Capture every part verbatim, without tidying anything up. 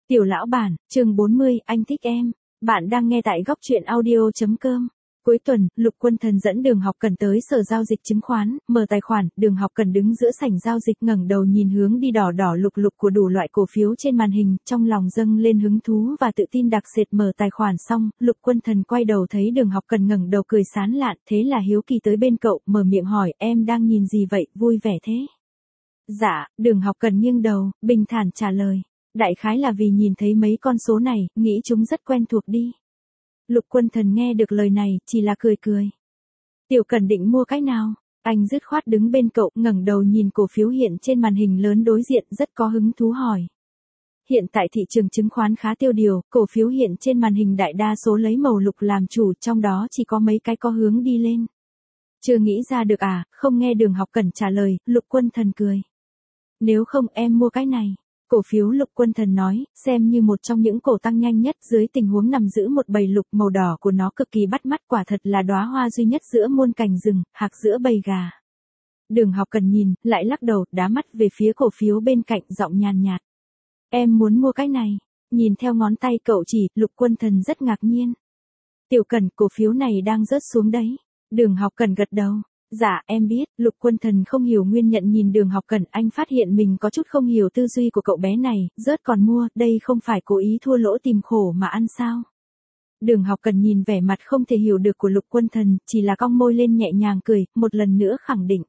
Tiểu lão bản, chương bốn mươi, anh thích em. Bạn đang nghe tại góc truyện audio.com. Cuối tuần, Lục Quân Thần dẫn Đường Học Cần tới sở giao dịch chứng khoán, mở tài khoản, Đường Học Cần đứng giữa sảnh giao dịch ngẩng đầu nhìn hướng đi đỏ đỏ lục lục của đủ loại cổ phiếu trên màn hình, trong lòng dâng lên hứng thú và tự tin đặc sệt. Mở tài khoản xong, Lục Quân Thần quay đầu thấy Đường Học Cần ngẩng đầu cười sán lạn, thế là hiếu kỳ tới bên cậu, mở miệng hỏi, em đang nhìn gì vậy, vui vẻ thế? Dạ, Đường Học Cần nghiêng đầu, bình thản trả lời. Đại khái là vì nhìn thấy mấy con số này, nghĩ chúng rất quen thuộc đi. Lục Quân Thần nghe được lời này, chỉ là cười cười. Tiểu Cần định mua cái nào? Anh dứt khoát đứng bên cậu, ngẩng đầu nhìn cổ phiếu hiện trên màn hình lớn đối diện, rất có hứng thú hỏi. Hiện tại thị trường chứng khoán khá tiêu điều, cổ phiếu hiện trên màn hình đại đa số lấy màu lục làm chủ, trong đó chỉ có mấy cái có hướng đi lên. Chưa nghĩ ra được à? Không nghe Đường Học Cần trả lời, Lục Quân Thần cười. Nếu không em mua cái này. Cổ phiếu Lục Quân Thần nói, xem như một trong những cổ tăng nhanh nhất dưới tình huống nằm giữ một bầy lục, màu đỏ của nó cực kỳ bắt mắt, quả thật là đóa hoa duy nhất giữa muôn cành rừng, hạc giữa bầy gà. Đường Học Cần nhìn, lại lắc đầu, đá mắt về phía cổ phiếu bên cạnh, giọng nhàn nhạt. Em muốn mua cái này. Nhìn theo ngón tay cậu chỉ, Lục Quân Thần rất ngạc nhiên. Tiểu Cần, cổ phiếu này đang rớt xuống đấy. Đường Học Cần gật đầu. Dạ, em biết. Lục Quân Thần không hiểu nguyên nhận nhìn Đường Học Cần, anh phát hiện mình có chút không hiểu tư duy của cậu bé này, rớt còn mua, đây không phải cố ý thua lỗ tìm khổ mà ăn sao? Đường Học Cần nhìn vẻ mặt không thể hiểu được của Lục Quân Thần, chỉ là cong môi lên nhẹ nhàng cười, một lần nữa khẳng định.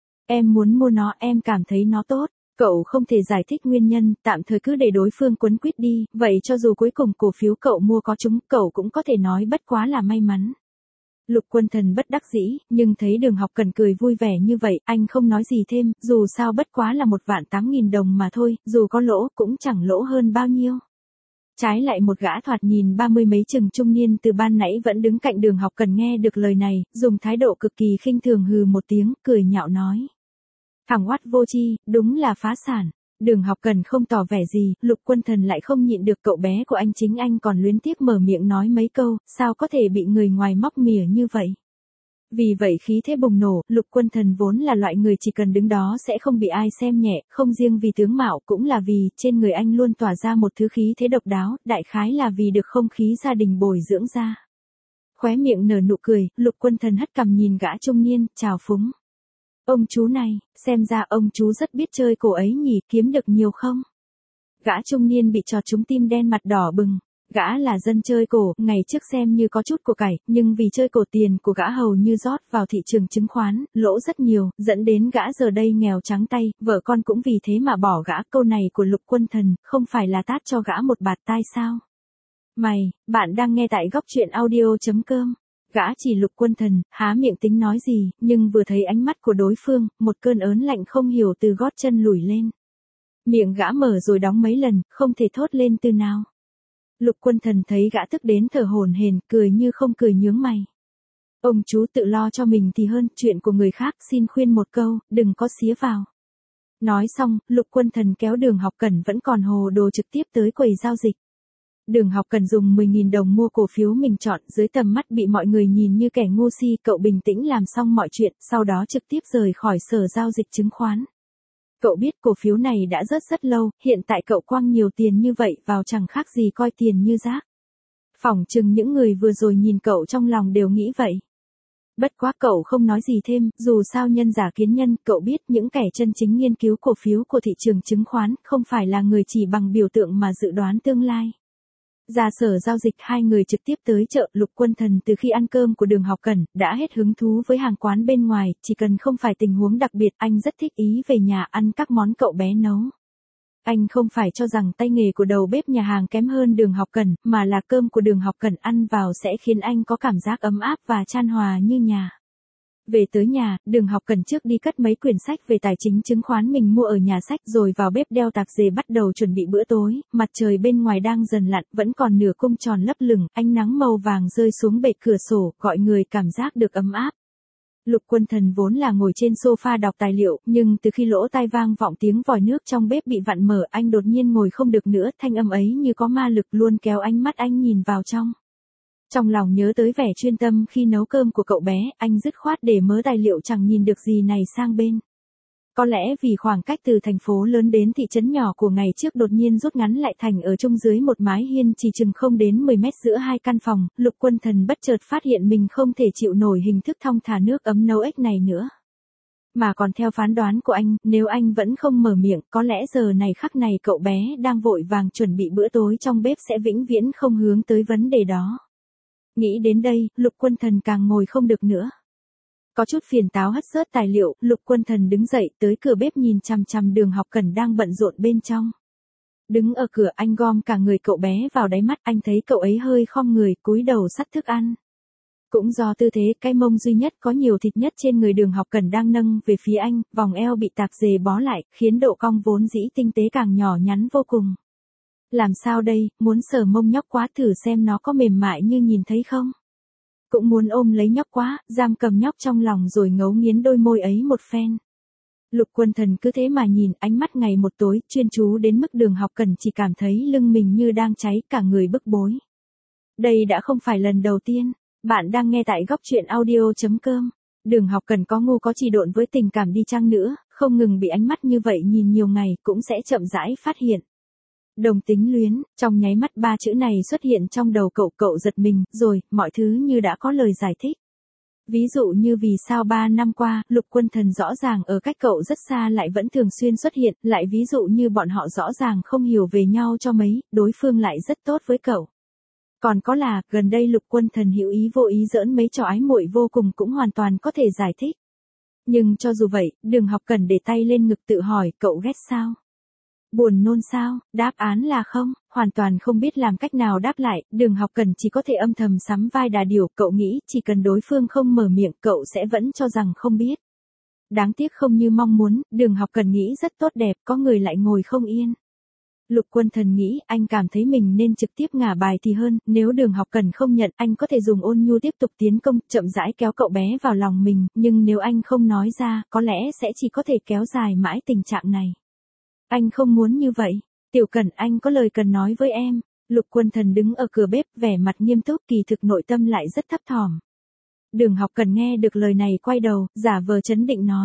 Em muốn mua nó, em cảm thấy nó tốt. Cậu không thể giải thích nguyên nhân, tạm thời cứ để đối phương quấn quýt đi, vậy cho dù cuối cùng cổ phiếu cậu mua có trúng, cậu cũng có thể nói bất quá là may mắn. Lục Quân Thần bất đắc dĩ, nhưng thấy Đường Học Cần cười vui vẻ như vậy, anh không nói gì thêm, dù sao bất quá là một vạn tám nghìn đồng mà thôi, dù có lỗ, cũng chẳng lỗ hơn bao nhiêu. Trái lại một gã thoạt nhìn ba mươi mấy chừng trung niên từ ban nãy vẫn đứng cạnh Đường Học Cần nghe được lời này, dùng thái độ cực kỳ khinh thường hừ một tiếng, cười nhạo nói. Thằng oát vô chi, đúng là phá sản. Đường Học Cần không tỏ vẻ gì, Lục Quân Thần lại không nhịn được, cậu bé của anh chính anh còn luyến tiếc mở miệng nói mấy câu, sao có thể bị người ngoài móc mỉa như vậy. Vì vậy khí thế bùng nổ, Lục Quân Thần vốn là loại người chỉ cần đứng đó sẽ không bị ai xem nhẹ, không riêng vì tướng mạo, cũng là vì trên người anh luôn tỏa ra một thứ khí thế độc đáo, đại khái là vì được không khí gia đình bồi dưỡng ra. Khóe miệng nở nụ cười, Lục Quân Thần hất cằm nhìn gã trung niên, chào phúng. Ông chú này, xem ra ông chú rất biết chơi cổ ấy nhỉ, kiếm được nhiều không? Gã trung niên bị chọt trúng tim đen mặt đỏ bừng. Gã là dân chơi cổ, ngày trước xem như có chút của cải, nhưng vì chơi cổ tiền của gã hầu như rót vào thị trường chứng khoán, lỗ rất nhiều, dẫn đến gã giờ đây nghèo trắng tay, vợ con cũng vì thế mà bỏ gã. Câu này của Lục Quân Thần, không phải là tát cho gã một bạt tai sao? Mày, bạn đang nghe tại góc truyện audio.com. Gã chỉ Lục Quân Thần, há miệng tính nói gì, nhưng vừa thấy ánh mắt của đối phương, một cơn ớn lạnh không hiểu từ gót chân lùi lên. Miệng gã mở rồi đóng mấy lần, không thể thốt lên từ nào. Lục Quân Thần thấy gã tức đến thở hổn hển, cười như không cười nhướng mày. Ông chú tự lo cho mình thì hơn, chuyện của người khác xin khuyên một câu, đừng có xía vào. Nói xong, Lục Quân Thần kéo Đường Học Cần vẫn còn hồ đồ trực tiếp tới quầy giao dịch. Đường Học Cần dùng mười nghìn đồng mua cổ phiếu mình chọn, dưới tầm mắt bị mọi người nhìn như kẻ ngu si, cậu bình tĩnh làm xong mọi chuyện, sau đó trực tiếp rời khỏi sở giao dịch chứng khoán. Cậu biết cổ phiếu này đã rớt rất lâu, hiện tại cậu quăng nhiều tiền như vậy vào chẳng khác gì coi tiền như rác. Phỏng chừng những người vừa rồi nhìn cậu trong lòng đều nghĩ vậy. Bất quá cậu không nói gì thêm, dù sao nhân giả kiến nhân, cậu biết những kẻ chân chính nghiên cứu cổ phiếu của thị trường chứng khoán, không phải là người chỉ bằng biểu tượng mà dự đoán tương lai. Ra sở giao dịch hai người trực tiếp tới chợ. Lục Quân Thần từ khi ăn cơm của Đường Học Cần, đã hết hứng thú với hàng quán bên ngoài, chỉ cần không phải tình huống đặc biệt, anh rất thích ý về nhà ăn các món cậu bé nấu. Anh không phải cho rằng tay nghề của đầu bếp nhà hàng kém hơn Đường Học Cần, mà là cơm của Đường Học Cần ăn vào sẽ khiến anh có cảm giác ấm áp và chan hòa như nhà. Về tới nhà, Đường Học Cần trước đi cất mấy quyển sách về tài chính chứng khoán mình mua ở nhà sách, rồi vào bếp đeo tạp dề bắt đầu chuẩn bị bữa tối. Mặt trời bên ngoài đang dần lặn, vẫn còn nửa cung tròn lấp lửng, ánh nắng màu vàng rơi xuống bệ cửa sổ, gọi người cảm giác được ấm áp. Lục Quân Thần vốn là ngồi trên sofa đọc tài liệu, nhưng từ khi lỗ tai vang vọng tiếng vòi nước trong bếp bị vặn mở, anh đột nhiên ngồi không được nữa, thanh âm ấy như có ma lực luôn kéo ánh mắt anh nhìn vào trong. Trong lòng nhớ tới vẻ chuyên tâm khi nấu cơm của cậu bé, anh dứt khoát để mớ tài liệu chẳng nhìn được gì này sang bên. Có lẽ vì khoảng cách từ thành phố lớn đến thị trấn nhỏ của ngày trước đột nhiên rút ngắn lại thành ở chung dưới một mái hiên chỉ chừng không đến mười mét giữa hai căn phòng, Lục Quân Thần bất chợt phát hiện mình không thể chịu nổi hình thức thong thả nước ấm nấu ếch này nữa. Mà còn theo phán đoán của anh, nếu anh vẫn không mở miệng, có lẽ giờ này khắc này cậu bé đang vội vàng chuẩn bị bữa tối trong bếp sẽ vĩnh viễn không hướng tới vấn đề đó. Nghĩ đến đây, Lục Quân Thần càng ngồi không được nữa. Có chút phiền táo hất rớt tài liệu, Lục Quân Thần đứng dậy tới cửa bếp nhìn chằm chằm Đường Học Cẩn đang bận rộn bên trong. Đứng ở cửa anh gom cả người cậu bé vào đáy mắt, anh thấy cậu ấy hơi khom người cúi đầu xắt thức ăn. Cũng do tư thế cái mông duy nhất có nhiều thịt nhất trên người Đường Học Cẩn đang nâng về phía anh, vòng eo bị tạp dề bó lại, khiến độ cong vốn dĩ tinh tế càng nhỏ nhắn vô cùng. Làm sao đây, muốn sờ mông nhóc quá thử xem nó có mềm mại như nhìn thấy không? Cũng muốn ôm lấy nhóc quá, giam cầm nhóc trong lòng rồi ngấu nghiến đôi môi ấy một phen. Lục Quân Thần cứ thế mà nhìn, ánh mắt ngày một tối, chuyên chú đến mức Đường Học Cẩn chỉ cảm thấy lưng mình như đang cháy, cả người bức bối. Đây đã không phải lần đầu tiên. Bạn đang nghe tại góc truyện audio chấm com. Đường Học Cẩn có ngu có trì độn với tình cảm đi chăng nữa, không ngừng bị ánh mắt như vậy nhìn nhiều ngày cũng sẽ chậm rãi phát hiện. Đồng tính luyến, trong nháy mắt ba chữ này xuất hiện trong đầu cậu, cậu giật mình, rồi, mọi thứ như đã có lời giải thích. Ví dụ như vì sao ba năm qua, Lục Quân Thần rõ ràng ở cách cậu rất xa lại vẫn thường xuyên xuất hiện, lại ví dụ như bọn họ rõ ràng không hiểu về nhau cho mấy, đối phương lại rất tốt với cậu. Còn có là, gần đây Lục Quân Thần hữu ý vô ý giỡn mấy trò ái muội vô cùng cũng hoàn toàn có thể giải thích. Nhưng cho dù vậy, Đường Học Cẩn để tay lên ngực tự hỏi, cậu ghét sao? Buồn nôn sao? Đáp án là không, hoàn toàn không biết làm cách nào đáp lại, Đường Học Cẩn chỉ có thể âm thầm sắm vai đà điểu, cậu nghĩ chỉ cần đối phương không mở miệng, cậu sẽ vẫn cho rằng không biết. Đáng tiếc không như mong muốn, Đường Học Cẩn nghĩ rất tốt đẹp, có người lại ngồi không yên. Lục Quân Thần nghĩ, anh cảm thấy mình nên trực tiếp ngả bài thì hơn, nếu Đường Học Cẩn không nhận, anh có thể dùng ôn nhu tiếp tục tiến công, chậm rãi kéo cậu bé vào lòng mình, nhưng nếu anh không nói ra, có lẽ sẽ chỉ có thể kéo dài mãi tình trạng này. Anh không muốn như vậy. Tiểu Cẩn, anh có lời cần nói với em. Lục Quân Thần đứng ở cửa bếp, vẻ mặt nghiêm túc, kỳ thực nội tâm lại rất thấp thỏm. Đường Học Cẩn nghe được lời này quay đầu, giả vờ trấn định nói.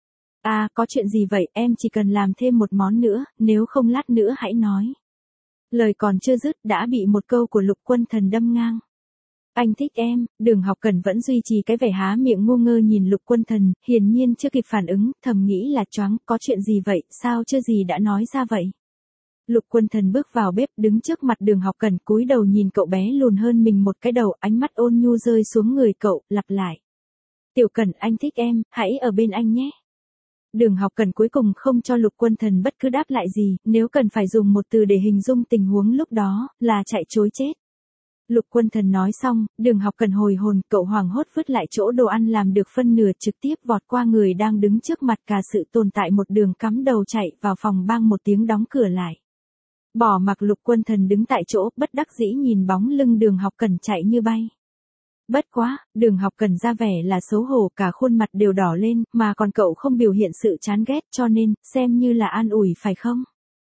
À, có chuyện gì vậy, em chỉ cần làm thêm một món nữa, nếu không lát nữa hãy nói. Lời còn chưa dứt đã bị một câu của Lục Quân Thần đâm ngang. Anh thích em, Đường Học Cẩn vẫn duy trì cái vẻ há miệng ngu ngơ nhìn Lục Quân Thần, hiển nhiên chưa kịp phản ứng, thầm nghĩ là choáng, có chuyện gì vậy, sao chưa gì đã nói ra vậy. Lục Quân Thần bước vào bếp, đứng trước mặt Đường Học Cẩn, cúi đầu nhìn cậu bé lùn hơn mình một cái đầu, ánh mắt ôn nhu rơi xuống người cậu, lặp lại. Tiểu Cẩn, anh thích em, hãy ở bên anh nhé. Đường Học Cẩn cuối cùng không cho Lục Quân Thần bất cứ đáp lại gì, nếu cần phải dùng một từ để hình dung tình huống lúc đó, là chạy trối chết. Lục Quân Thần nói xong, Đường Học Cẩn hồi hồn, cậu hoảng hốt vứt lại chỗ đồ ăn làm được phân nửa, trực tiếp vọt qua người đang đứng trước mặt cả sự tồn tại, một đường cắm đầu chạy vào phòng, bang một tiếng đóng cửa lại. Bỏ mặc Lục Quân Thần đứng tại chỗ, bất đắc dĩ nhìn bóng lưng Đường Học Cẩn chạy như bay. Bất quá, Đường Học Cẩn ra vẻ là xấu hổ, cả khuôn mặt đều đỏ lên, mà còn cậu không biểu hiện sự chán ghét, cho nên, xem như là an ủi phải không?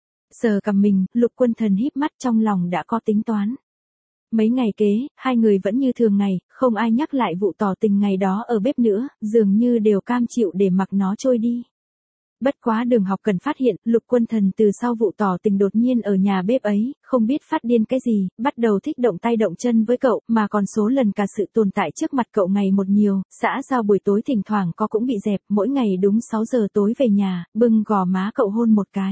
Sờ cằm mình, Lục Quân Thần híp mắt, trong lòng đã có tính toán. Mấy ngày kế, hai người vẫn như thường ngày, không ai nhắc lại vụ tỏ tình ngày đó ở bếp nữa, dường như đều cam chịu để mặc nó trôi đi. Bất quá Đường Học Cẩn phát hiện, Lục Quân Thần từ sau vụ tỏ tình đột nhiên ở nhà bếp ấy, không biết phát điên cái gì, bắt đầu thích động tay động chân với cậu, mà còn số lần cả sự tồn tại trước mặt cậu ngày một nhiều, xã giao buổi tối thỉnh thoảng có cũng bị dẹp, mỗi ngày đúng sáu giờ tối về nhà, bưng gò má cậu hôn một cái.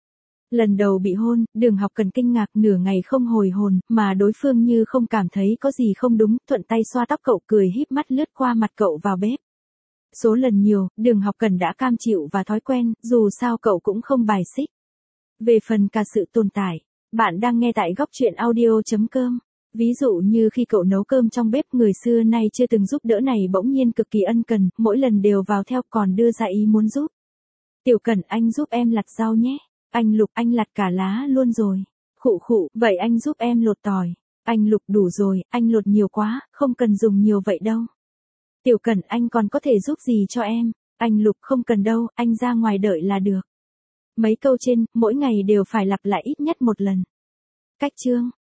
Lần đầu bị hôn, Đường Học Cẩn kinh ngạc, nửa ngày không hồi hồn, mà đối phương như không cảm thấy có gì không đúng, thuận tay xoa tóc cậu, cười híp mắt lướt qua mặt cậu vào bếp. Số lần nhiều, Đường Học Cẩn đã cam chịu và thói quen, dù sao cậu cũng không bài xích. Về phần cả sự tồn tại, bạn đang nghe tại góc truyện audio chấm com. Ví dụ như khi cậu nấu cơm trong bếp, người xưa nay chưa từng giúp đỡ này bỗng nhiên cực kỳ ân cần, mỗi lần đều vào theo còn đưa ra ý muốn giúp. Tiểu Cẩn, anh giúp em lặt rau nhé. Anh Lục, anh lặt cả lá luôn rồi. Khụ khụ, vậy anh giúp em lột tỏi. Anh Lục, đủ rồi, anh lột nhiều quá, không cần dùng nhiều vậy đâu. Tiểu Cẩn, anh còn có thể giúp gì cho em? Anh Lục, không cần đâu, anh ra ngoài đợi là được. Mấy câu trên, mỗi ngày đều phải lặp lại ít nhất một lần. Cách chương